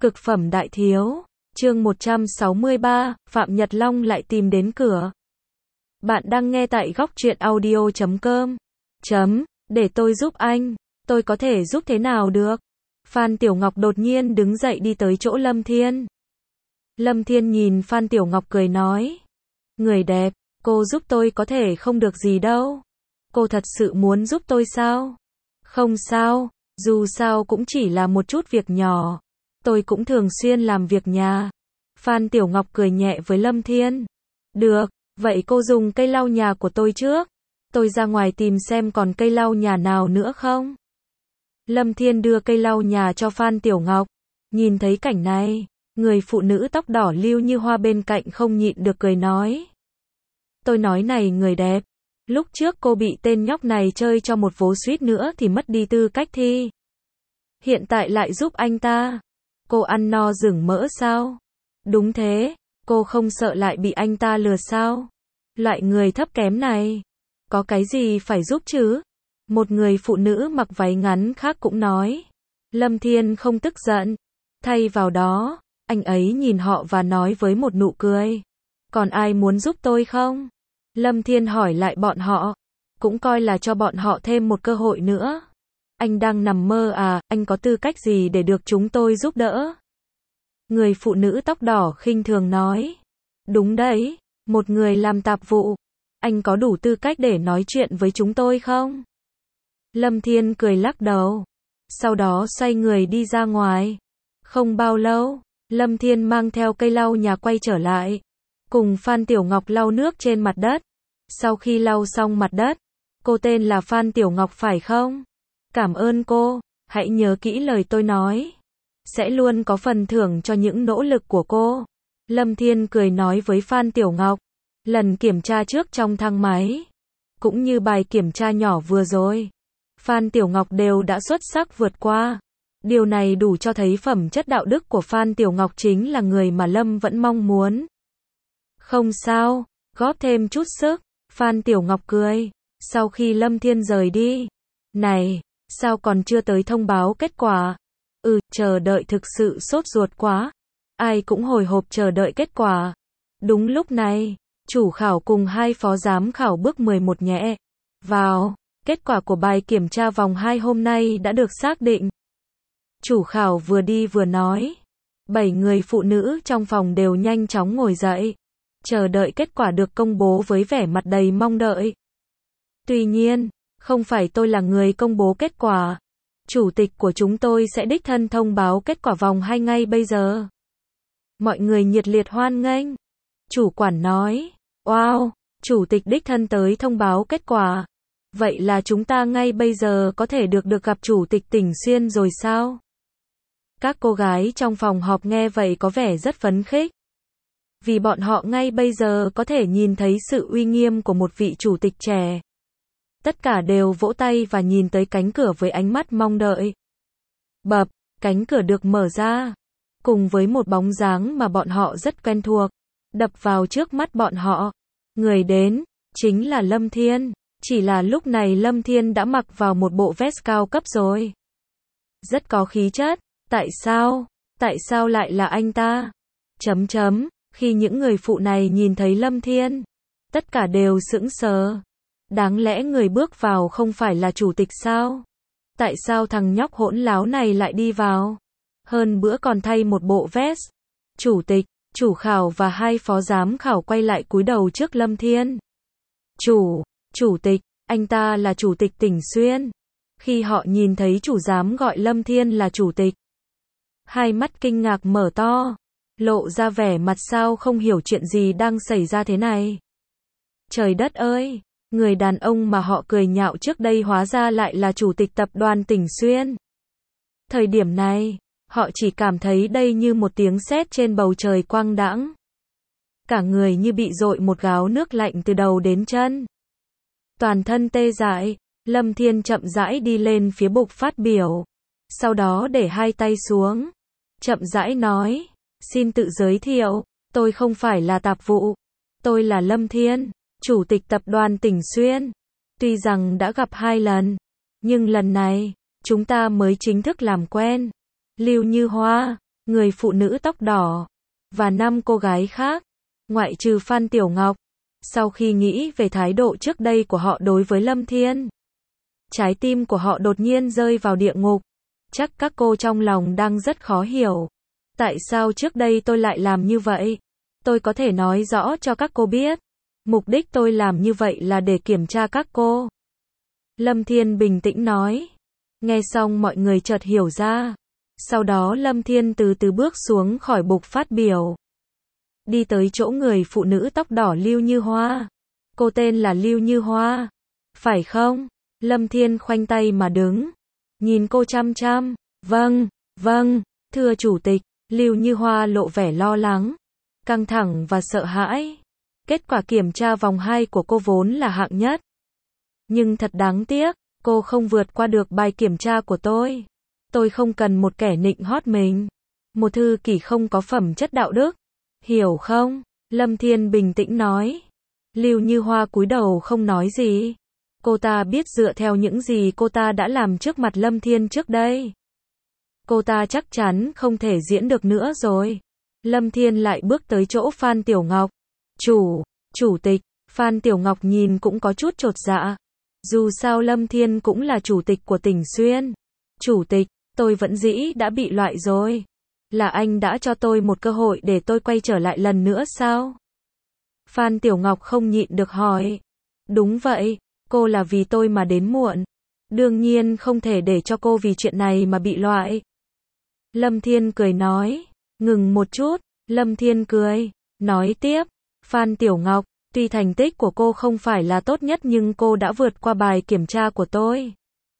Cực phẩm đại thiếu. Chương 163, Phạm Nhật Long lại tìm đến cửa. Bạn đang nghe tại góc truyện audio.com. Để tôi giúp anh. Tôi có thể giúp thế nào được? Phan Tiểu Ngọc đột nhiên đứng dậy đi tới chỗ Lâm Thiên. Lâm Thiên nhìn Phan Tiểu Ngọc cười nói. Người đẹp, cô giúp tôi có thể không được gì đâu. Cô thật sự muốn giúp tôi sao? Không sao, dù sao cũng chỉ là một chút việc nhỏ. Tôi cũng thường xuyên làm việc nhà. Phan Tiểu Ngọc cười nhẹ với Lâm Thiên. Được, vậy cô dùng cây lau nhà của tôi trước. Tôi ra ngoài tìm xem còn cây lau nhà nào nữa không. Lâm Thiên đưa cây lau nhà cho Phan Tiểu Ngọc. Nhìn thấy cảnh này, người phụ nữ tóc đỏ lưu như hoa bên cạnh không nhịn được cười nói. Tôi nói này người đẹp, lúc trước cô bị tên nhóc này chơi cho một vố suýt nữa thì mất đi tư cách thi. Hiện tại lại giúp anh ta. Cô ăn no rừng mỡ sao? Đúng thế, cô không sợ lại bị anh ta lừa sao? Loại người thấp kém này, có cái gì phải giúp chứ? Một người phụ nữ mặc váy ngắn khác cũng nói. Lâm Thiên không tức giận. Thay vào đó, anh ấy nhìn họ và nói với một nụ cười. Còn ai muốn giúp tôi không? Lâm Thiên hỏi lại bọn họ. Cũng coi là cho bọn họ thêm một cơ hội nữa. Anh đang nằm mơ à, anh có tư cách gì để được chúng tôi giúp đỡ? Người phụ nữ tóc đỏ khinh thường nói. Đúng đấy, một người làm tạp vụ. Anh có đủ tư cách để nói chuyện với chúng tôi không? Lâm Thiên cười lắc đầu. Sau đó xoay người đi ra ngoài. Không bao lâu, Lâm Thiên mang theo cây lau nhà quay trở lại. Cùng Phan Tiểu Ngọc lau nước trên mặt đất. Sau khi lau xong mặt đất, cô tên là Phan Tiểu Ngọc phải không? Cảm ơn cô, hãy nhớ kỹ lời tôi nói. Sẽ luôn có phần thưởng cho những nỗ lực của cô. Lâm Thiên cười nói với Phan Tiểu Ngọc. Lần kiểm tra trước trong thang máy, cũng như bài kiểm tra nhỏ vừa rồi, Phan Tiểu Ngọc đều đã xuất sắc vượt qua. Điều này đủ cho thấy phẩm chất đạo đức của Phan Tiểu Ngọc chính là người mà Lâm vẫn mong muốn. Không sao, góp thêm chút sức. Phan Tiểu Ngọc cười. Sau khi Lâm Thiên rời đi. Này, sao còn chưa tới thông báo kết quả? Chờ đợi thực sự sốt ruột quá. Ai cũng hồi hộp chờ đợi kết quả. Đúng lúc này, chủ khảo cùng hai phó giám khảo bước 11 nhẹ vào. Kết quả của bài kiểm tra vòng 2 hôm nay đã được xác định. Chủ khảo vừa đi vừa nói. 7 người phụ nữ trong phòng đều nhanh chóng ngồi dậy. Chờ đợi kết quả được công bố với vẻ mặt đầy mong đợi. Tuy nhiên, không phải tôi là người công bố kết quả. Chủ tịch của chúng tôi sẽ đích thân thông báo kết quả vòng 2 ngay bây giờ. Mọi người nhiệt liệt hoan nghênh. Chủ quản nói. Wow, chủ tịch đích thân tới thông báo kết quả. Vậy là chúng ta ngay bây giờ có thể được gặp chủ tịch tỉnh Xuyên rồi sao? Các cô gái trong phòng họp nghe vậy có vẻ rất phấn khích. Vì bọn họ ngay bây giờ có thể nhìn thấy sự uy nghiêm của một vị chủ tịch trẻ. Tất cả đều vỗ tay và nhìn tới cánh cửa với ánh mắt mong đợi. Bập, cánh cửa được mở ra. Cùng với một bóng dáng mà bọn họ rất quen thuộc. Đập vào trước mắt bọn họ. Người đến, chính là Lâm Thiên. Chỉ là lúc này Lâm Thiên đã mặc vào một bộ vest cao cấp rồi. Rất có khí chất. Tại sao? Tại sao lại là anh ta? Khi những người phụ này nhìn thấy Lâm Thiên, tất cả đều sững sờ. Đáng lẽ người bước vào không phải là chủ tịch sao? Tại sao thằng nhóc hỗn láo này lại đi vào? Hơn bữa còn thay một bộ vest. Chủ tịch, chủ khảo và hai phó giám khảo quay lại cúi đầu trước Lâm Thiên. Chủ tịch, anh ta là chủ tịch tỉnh Xuyên. Khi họ nhìn thấy chủ giám gọi Lâm Thiên là chủ tịch, hai mắt kinh ngạc mở to, lộ ra vẻ mặt sao không hiểu chuyện gì đang xảy ra thế này. Trời đất ơi, người đàn ông mà họ cười nhạo trước đây hóa ra lại là chủ tịch tập đoàn tỉnh Xuyên. Thời điểm này, họ chỉ cảm thấy đây như một tiếng sét trên bầu trời quang đãng. Cả người như bị dội một gáo nước lạnh từ đầu đến chân. Toàn thân tê dại, Lâm Thiên chậm rãi đi lên phía bục phát biểu. Sau đó để hai tay xuống. Chậm rãi nói, xin tự giới thiệu, tôi không phải là tạp vụ. Tôi là Lâm Thiên, chủ tịch tập đoàn tỉnh Xuyên. Tuy rằng đã gặp 2 lần, nhưng lần này, chúng ta mới chính thức làm quen. Lưu Như Hoa, người phụ nữ tóc đỏ, và 5 cô gái khác, ngoại trừ Phan Tiểu Ngọc. Sau khi nghĩ về thái độ trước đây của họ đối với Lâm Thiên, trái tim của họ đột nhiên rơi vào địa ngục. Chắc các cô trong lòng đang rất khó hiểu. Tại sao trước đây tôi lại làm như vậy? Tôi có thể nói rõ cho các cô biết. Mục đích tôi làm như vậy là để kiểm tra các cô. Lâm Thiên bình tĩnh nói. Nghe xong mọi người chợt hiểu ra. Sau đó Lâm Thiên từ từ bước xuống khỏi bục phát biểu. Đi tới chỗ người phụ nữ tóc đỏ Lưu Như Hoa. Cô tên là Lưu Như Hoa. Phải không? Lâm Thiên khoanh tay mà đứng. Nhìn cô chăm chăm. Vâng, thưa chủ tịch. Lưu Như Hoa lộ vẻ lo lắng, căng thẳng và sợ hãi. Kết quả kiểm tra vòng 2 của cô vốn là hạng nhất. Nhưng thật đáng tiếc, cô không vượt qua được bài kiểm tra của tôi. Tôi không cần một kẻ nịnh hót mình. Một thư kỷ không có phẩm chất đạo đức. Hiểu không? Lâm Thiên bình tĩnh nói. Lưu Như Hoa cúi đầu không nói gì. Cô ta biết dựa theo những gì cô ta đã làm trước mặt Lâm Thiên trước đây, cô ta chắc chắn không thể diễn được nữa rồi. Lâm Thiên lại bước tới chỗ Phan Tiểu Ngọc. Chủ tịch, Phan Tiểu Ngọc nhìn cũng có chút chột dạ. Dù sao Lâm Thiên cũng là chủ tịch của tỉnh Xuyên. Chủ tịch, tôi vẫn dĩ đã bị loại rồi. Là anh đã cho tôi một cơ hội để tôi quay trở lại lần nữa sao? Phan Tiểu Ngọc không nhịn được hỏi. Đúng vậy, cô là vì tôi mà đến muộn. Đương nhiên không thể để cho cô vì chuyện này mà bị loại. Lâm Thiên cười nói. Ngừng một chút, Lâm Thiên cười, nói tiếp. Phan Tiểu Ngọc, tuy thành tích của cô không phải là tốt nhất nhưng cô đã vượt qua bài kiểm tra của tôi.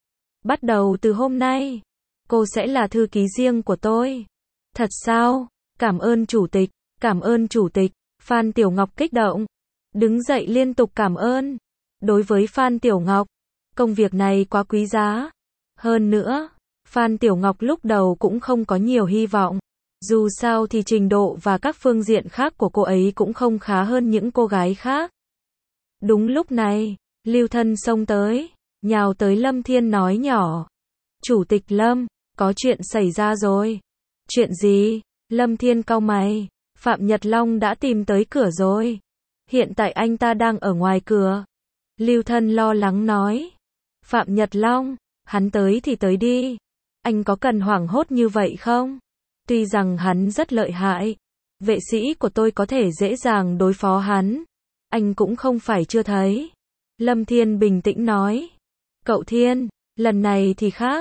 Bắt đầu từ hôm nay, cô sẽ là thư ký riêng của tôi. Thật sao? Cảm ơn chủ tịch, cảm ơn chủ tịch. Phan Tiểu Ngọc kích động, đứng dậy liên tục cảm ơn. Đối với Phan Tiểu Ngọc, công việc này quá quý giá. Hơn nữa, Phan Tiểu Ngọc lúc đầu cũng không có nhiều hy vọng. Dù sao thì trình độ và các phương diện khác của cô ấy cũng không khá hơn những cô gái khác. Đúng lúc này, Lưu Thân xông tới, nhào tới Lâm Thiên nói nhỏ. Chủ tịch Lâm, có chuyện xảy ra rồi. Chuyện gì? Lâm Thiên cau mày. Phạm Nhật Long đã tìm tới cửa rồi. Hiện tại anh ta đang ở ngoài cửa. Lưu Thân lo lắng nói. Phạm Nhật Long, hắn tới thì tới đi. Anh có cần hoảng hốt như vậy không? Tuy rằng hắn rất lợi hại, vệ sĩ của tôi có thể dễ dàng đối phó hắn. Anh cũng không phải chưa thấy. Lâm Thiên bình tĩnh nói. Cậu Thiên, lần này thì khác.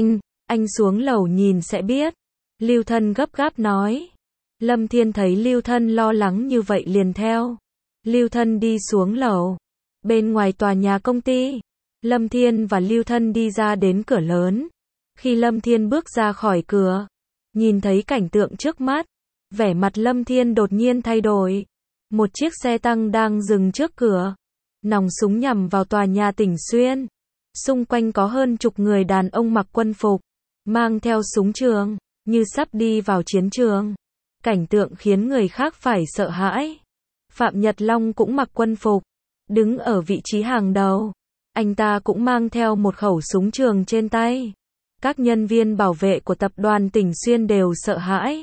Anh xuống lầu nhìn sẽ biết. Lưu Thân gấp gáp nói. Lâm Thiên thấy Lưu Thân lo lắng như vậy liền theo. Lưu Thân đi xuống lầu. Bên ngoài tòa nhà công ty, Lâm Thiên và Lưu Thân đi ra đến cửa lớn. Khi Lâm Thiên bước ra khỏi cửa, nhìn thấy cảnh tượng trước mắt, vẻ mặt Lâm Thiên đột nhiên thay đổi. Một chiếc xe tăng đang dừng trước cửa, nòng súng nhằm vào tòa nhà Tỉnh Xuyên. Xung quanh có hơn chục người đàn ông mặc quân phục, mang theo súng trường, như sắp đi vào chiến trường. Cảnh tượng khiến người khác phải sợ hãi. Phạm Nhật Long cũng mặc quân phục, đứng ở vị trí hàng đầu. Anh ta cũng mang theo một khẩu súng trường trên tay. Các nhân viên bảo vệ của tập đoàn Tỉnh Xuyên đều sợ hãi.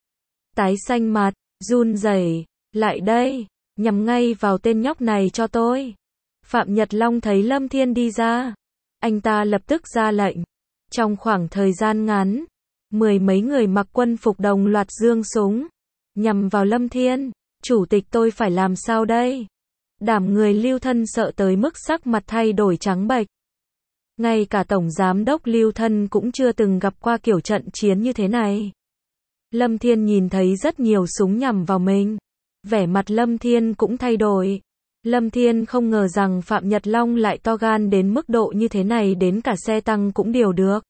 Tái xanh mặt, run rẩy, lại đây, nhắm ngay vào tên nhóc này cho tôi. Phạm Nhật Long thấy Lâm Thiên đi ra, anh ta lập tức ra lệnh. Trong khoảng thời gian ngắn, 10 mấy người mặc quân phục đồng loạt giương súng, nhằm vào Lâm Thiên. Chủ tịch tôi phải làm sao đây? Đảm người Lưu Thân sợ tới mức sắc mặt thay đổi trắng bệch. Ngay cả Tổng Giám đốc Lưu Thân cũng chưa từng gặp qua kiểu trận chiến như thế này. Lâm Thiên nhìn thấy rất nhiều súng nhằm vào mình. Vẻ mặt Lâm Thiên cũng thay đổi. Lâm Thiên không ngờ rằng Phạm Nhật Long lại to gan đến mức độ như thế này, đến cả xe tăng cũng điều được.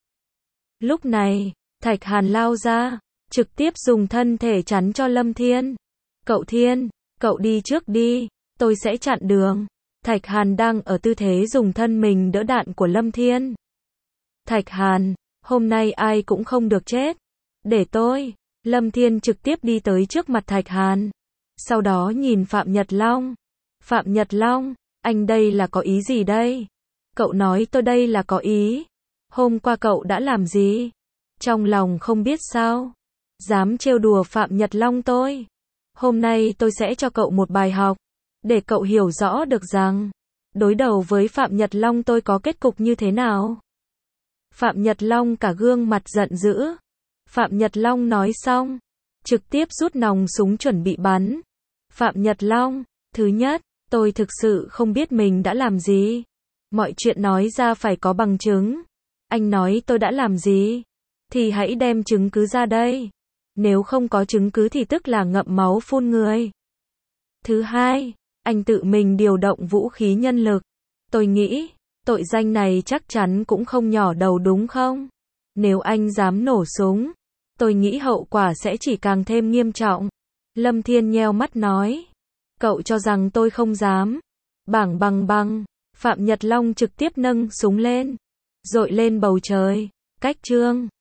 Lúc này, Thạch Hàn lao ra, trực tiếp dùng thân thể chắn cho Lâm Thiên. Cậu Thiên, cậu đi trước đi, tôi sẽ chặn đường. Thạch Hàn đang ở tư thế dùng thân mình đỡ đạn của Lâm Thiên. Thạch Hàn, hôm nay ai cũng không được chết. Để tôi. Lâm Thiên trực tiếp đi tới trước mặt Thạch Hàn. Sau đó nhìn Phạm Nhật Long. Phạm Nhật Long, anh đây là có ý gì đây? Cậu nói tôi đây là có ý. Hôm qua cậu đã làm gì? Trong lòng không biết sao? Dám trêu đùa Phạm Nhật Long tôi. Hôm nay tôi sẽ cho cậu một bài học, để cậu hiểu rõ được rằng, đối đầu với Phạm Nhật Long tôi có kết cục như thế nào. Phạm Nhật Long cả gương mặt giận dữ. Phạm Nhật Long nói xong, trực tiếp rút nòng súng chuẩn bị bắn. Phạm Nhật Long, thứ nhất, tôi thực sự không biết mình đã làm gì. Mọi chuyện nói ra phải có bằng chứng. Anh nói tôi đã làm gì, thì hãy đem chứng cứ ra đây. Nếu không có chứng cứ thì tức là ngậm máu phun người. Thứ hai, anh tự mình điều động vũ khí nhân lực. Tôi nghĩ, tội danh này chắc chắn cũng không nhỏ đầu đúng không? Nếu anh dám nổ súng, tôi nghĩ hậu quả sẽ chỉ càng thêm nghiêm trọng. Lâm Thiên nheo mắt nói. Cậu cho rằng tôi không dám. Bảng bằng bằng. Phạm Nhật Long trực tiếp nâng súng lên, dội lên bầu trời. Cách chương